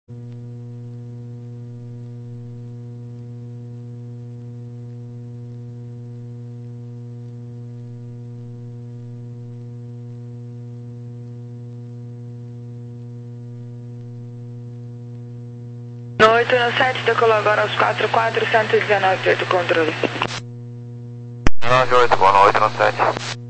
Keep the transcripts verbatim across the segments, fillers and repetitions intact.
No oito no sete, decolou agora aos quatro quatro, cento e dezenove, oito controle. nove oito, boa noite no sete.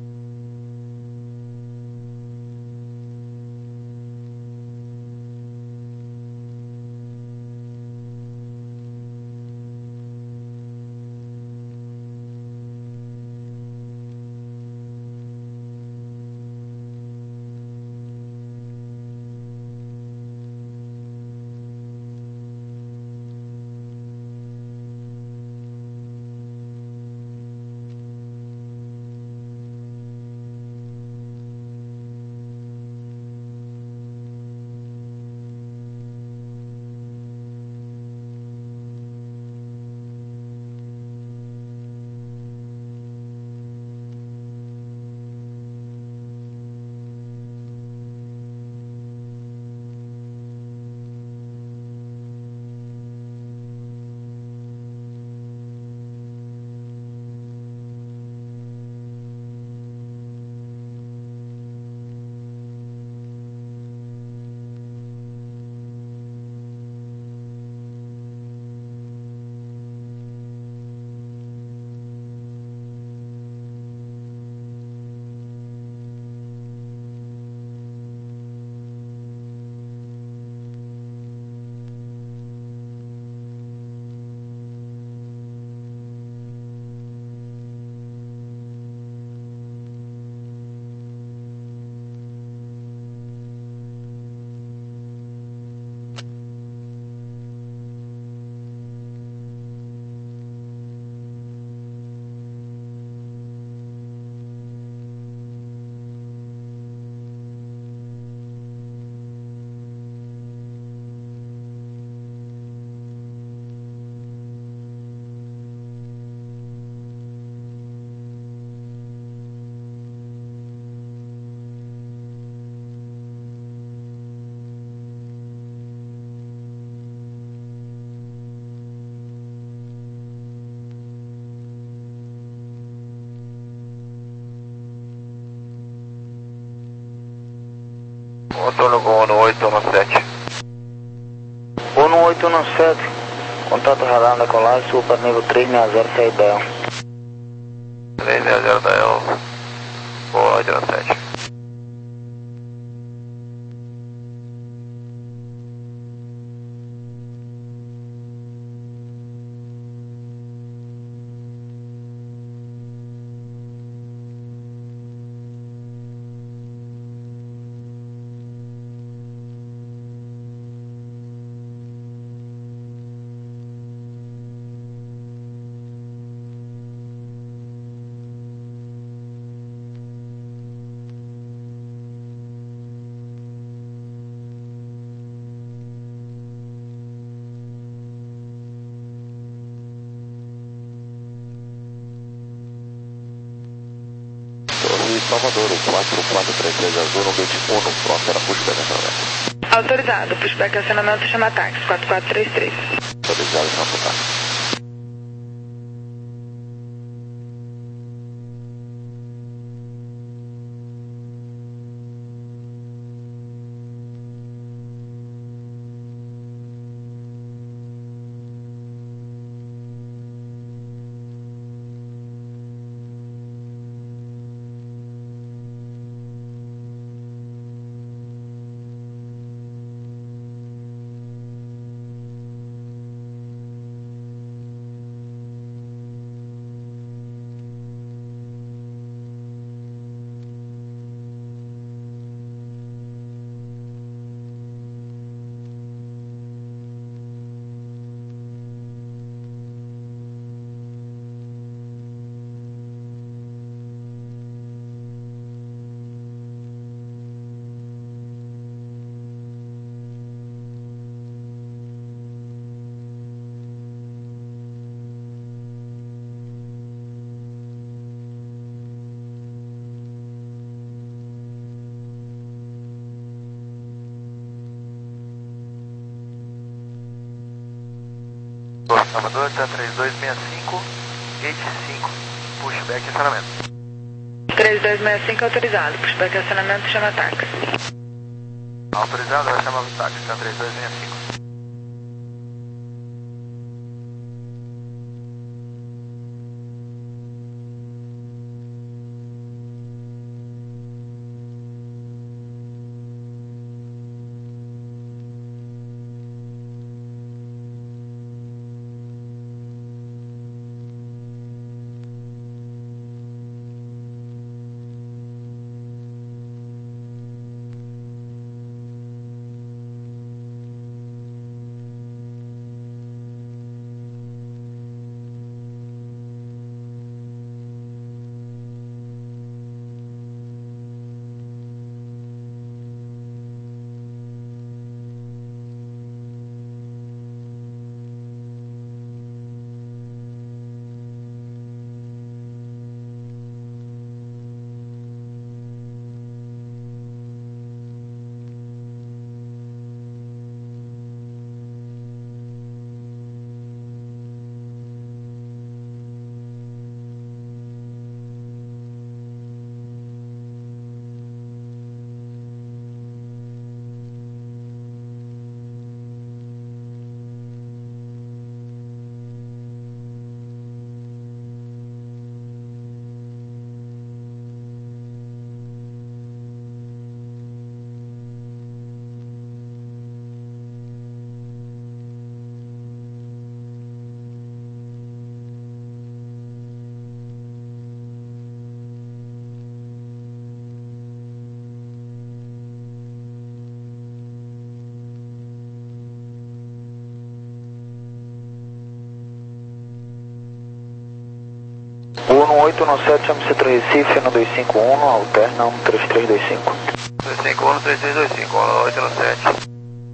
Contorno com no oito no sete. no oito no sete, contato radar na colagem, sul para nível três seis zero, seis Del. três seis zero Del, boa noite no sete. Salvador, quatro quatro três três azul, no gate um, próximo era pushback acionamento. Autorizado, pushback acionamento, chama táxi, quatro quatro três três. Autorizado, chama táxi. Salvador, tá três dois seis cinco, gate cinco, pushback e acionamento. três dois seis cinco autorizado, pushback e acionamento, chama táxi. Autorizado, vai chamar o táxi, tá três dois seis cinco. um oito nove sete, chama Centro Recife, um dois cinco um, alterna um três três dois cinco. dois cinco um, três três dois cinco, um oito nove sete.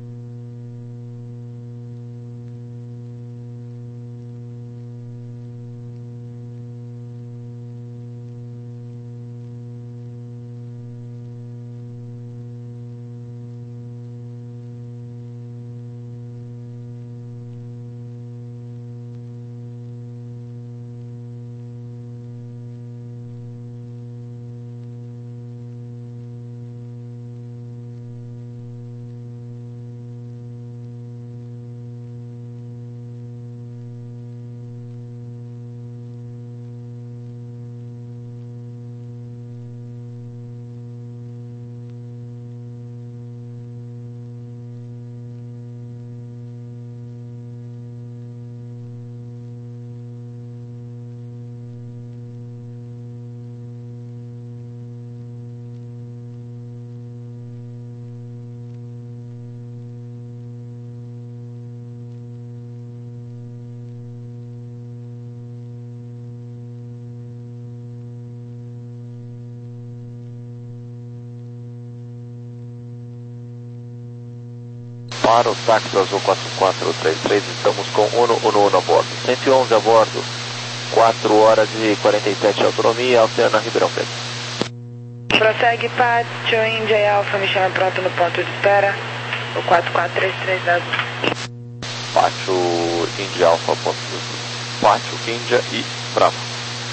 Para o táxi azul quatro quatro três três, estamos com Uno Uno Uno a bordo. cento e onze a bordo, quatro horas e quarenta e sete de autonomia, alterna Ribeirão Preto. Prossegue Pátio, Índia e Alfa, me chama pronto no ponto de espera, o quatro quatro três três da Azul. Pátio, Índia, Alfa, ponto. Pátio, Índia e Bravo.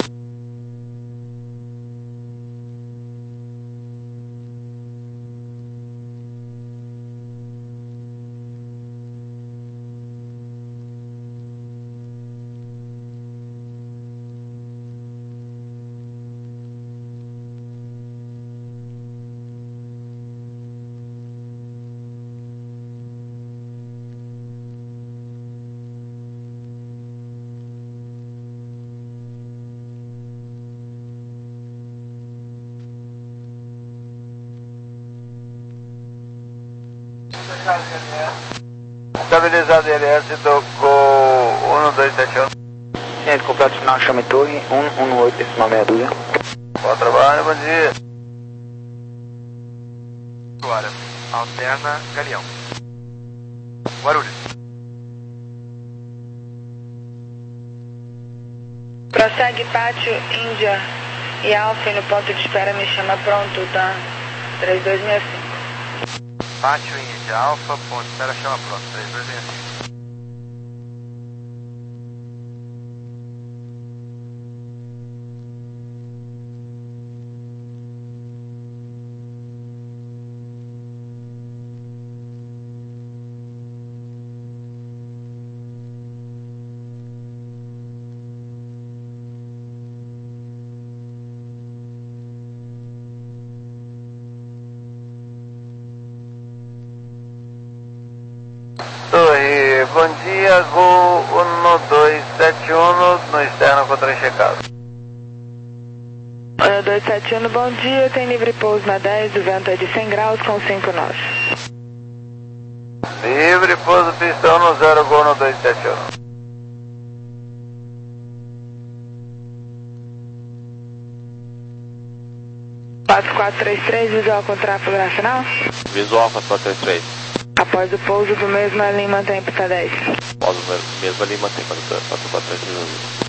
Estabilizado L S do Gol um dois sete um. Ciente completo final, chame torre, um um oito, decimal meia dúzia. Bom trabalho, bom dia. Agora, alterna Galeão. Guarulhos. Prossegue Pátio, Índia e Alfa, no ponto de espera, me chama pronto, tá? três dois seis cinco. Pátio, Índia, Alfa, ponto de espera, chama pronto, três dois seis cinco. Torre, bom dia, Gol um dois sete um no externo com trem checado. um dois sete um, bom dia, tem livre pouso na dez, o vento é de cem graus com cinco nós. Livre pouso pistão no zero, Gol um dois sete um. quatro quatro três três, visual com tráfego nacional. Visual quatro quatro três três. Após o pouso do mesmo, a Lima tem pista dez. Após o mesmo ali, mantém quatro quatro três três.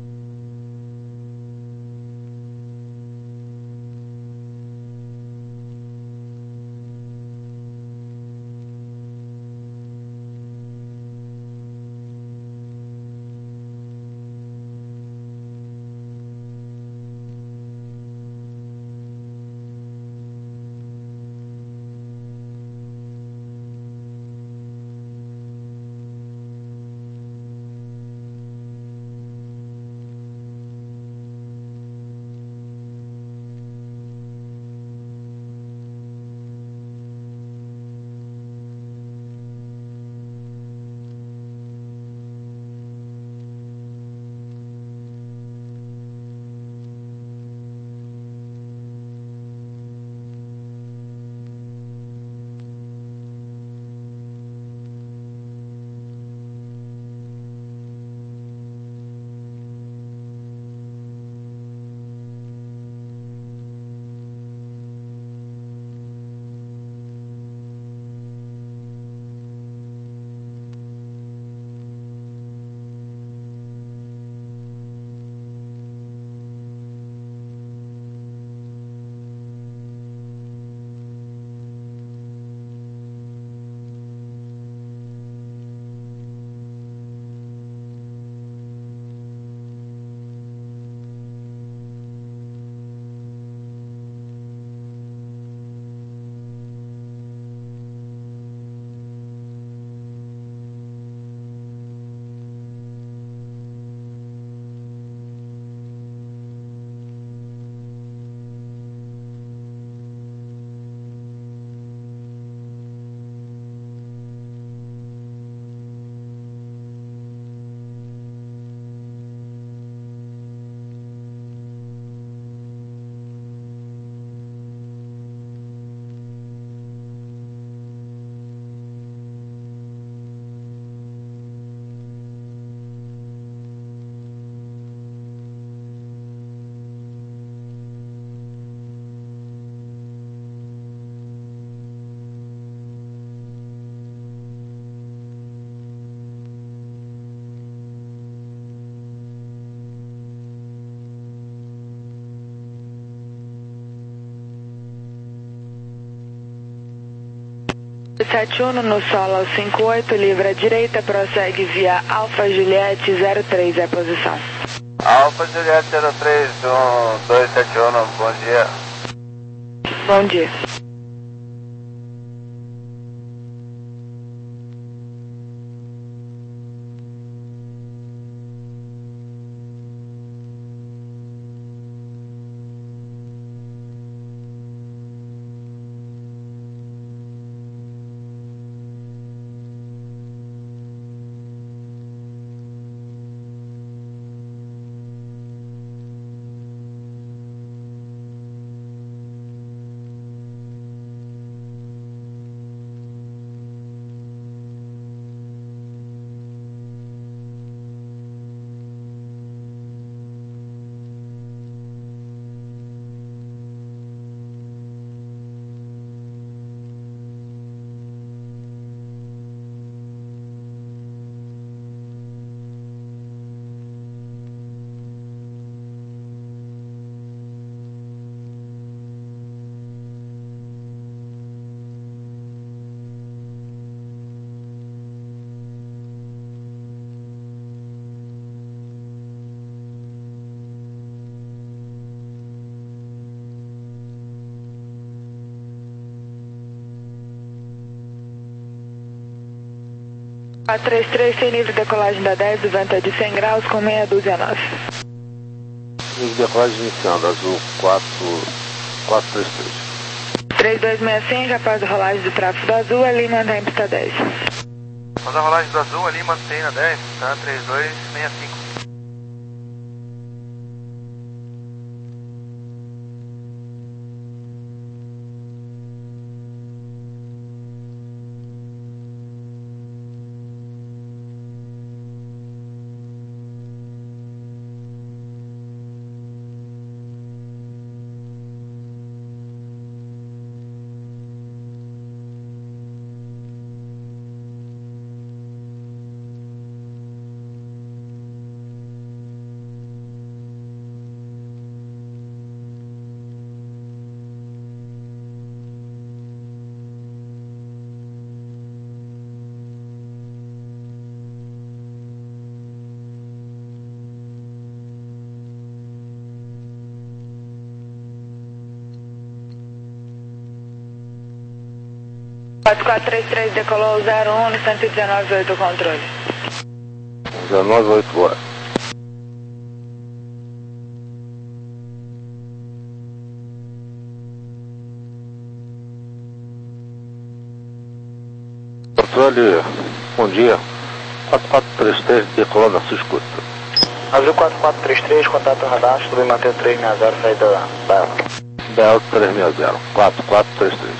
sete um no solo ao cinco oito, livre à direita, prossegue via Alfa Juliette zero três, é posição. Alfa Juliette zero três, um dois sete um, bom dia. Bom dia. quatro três três, tem livre decolagem da dez, o vento é de cem graus com meia dúzia nós. Livre decolagem iniciando, azul quatro quatro três três. três dois seis cinco, após a rolagem do tráfego do azul, ali mantém pista dez. Faz a rolagem do azul ali, mantém na dez, tá? três dois seis cinco. quatro quatro três três decolou zero um no cento e dezenove oito o controle. dezenove oito horas. Controle, bom dia. quatro quatro três três decolou na sua escuta. Azul quatro quatro três três, contato radar, submanter três seis zero, saída da B L três seis zero, quatro quatro três três.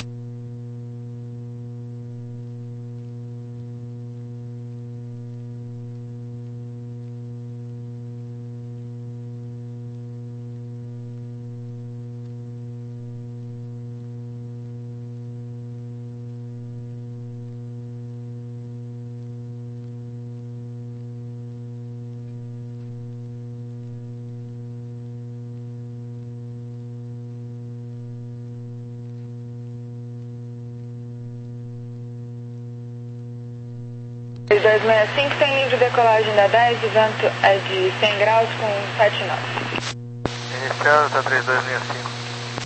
três dois seis cinco, sem livre decolagem da dez, o vento é de cem graus com sete nós. Iniciando, tá três dois seis cinco.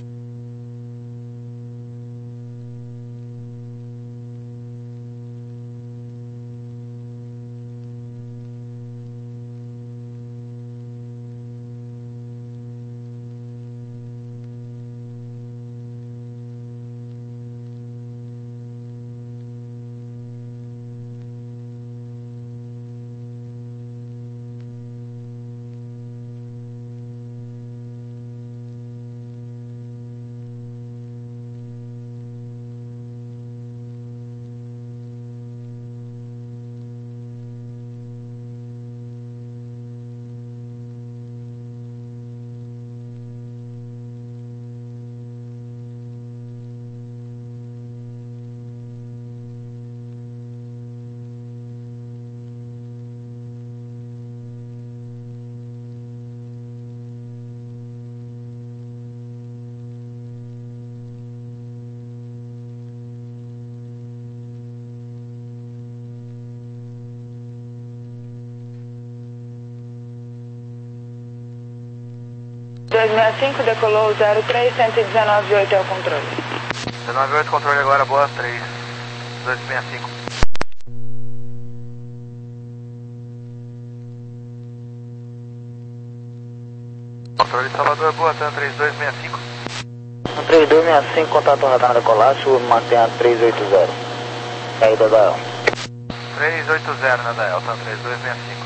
dois seis cinco decolou zero três, cento e dezenove oito é o controle. dezenove oito, controle agora, boa, três dois seis cinco. Controle Salvador, boa, tá três dois seis cinco. três dois seis cinco, contato radar na decolar, submanter três oito zero, saída da três oito zero na Dael, tá três dois seis cinco.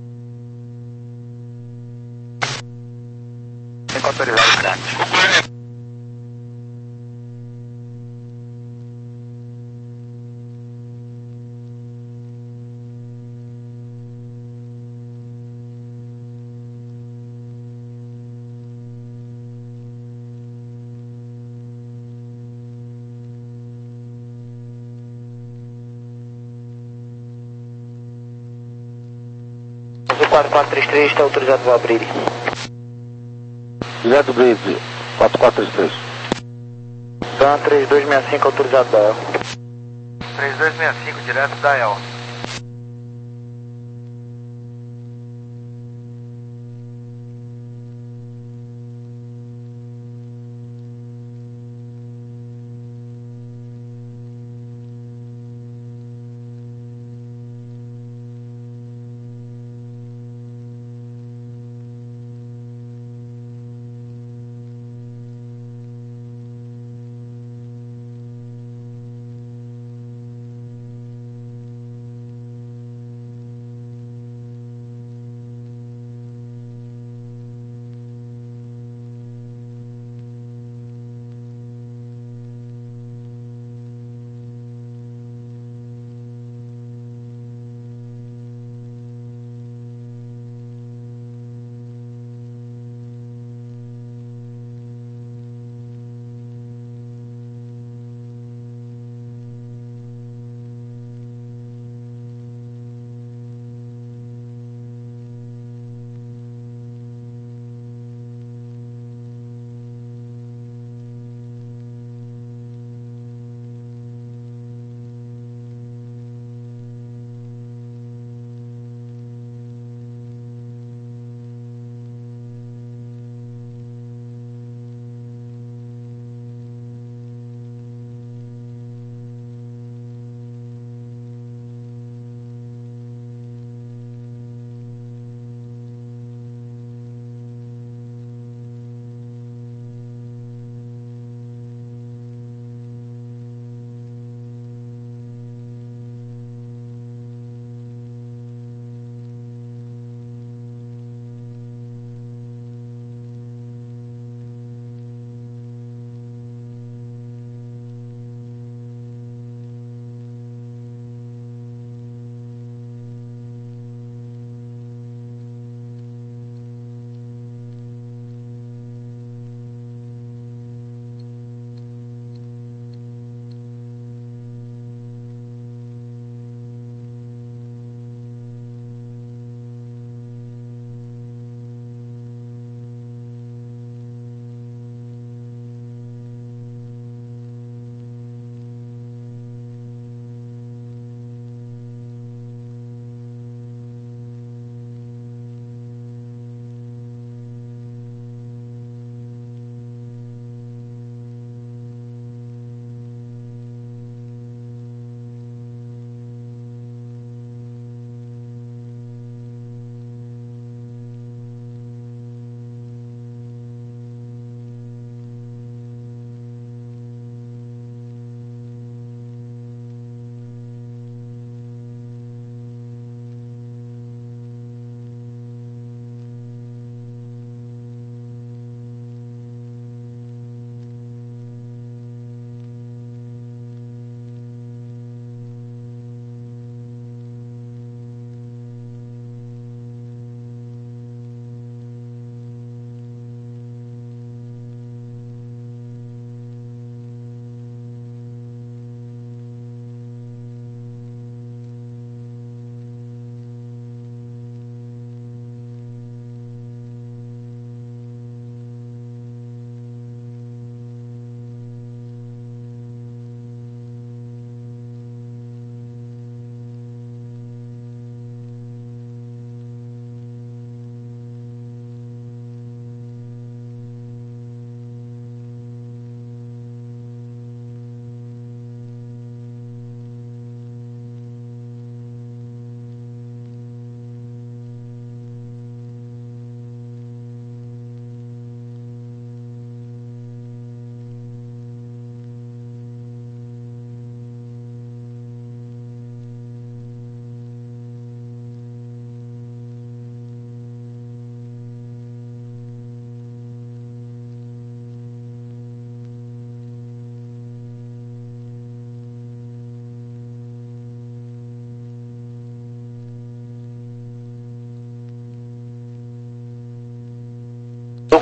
autorizado o crack. quatro quatro três três está autorizado para abrir. Direto Bride, quatro quatro três três. Então, três dois seis cinco autorizado da E L. três dois seis cinco, direto da E L.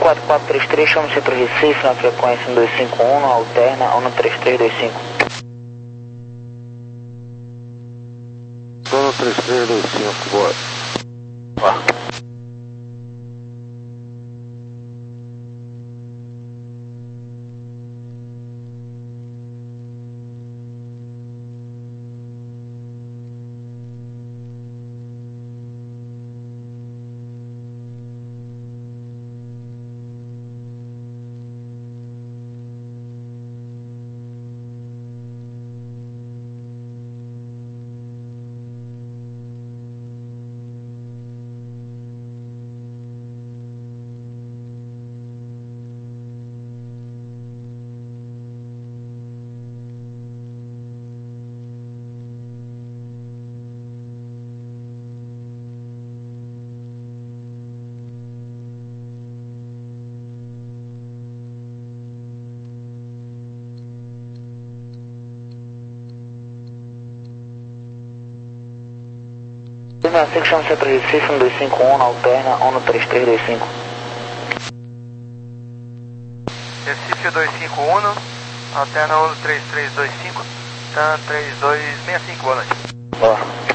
quatro quatro três três, chama o centro Recife na frequência um dois cinco um, alterna um três três dois cinco. Sono três três dois cinco, bora. Vá. dois seis cinco, chama o centro Recife um dois cinco um, alterna um três três dois cinco. Recife dois cinco um, alterna um três três dois cinco, tá três dois seis cinco, boa noite. Boa.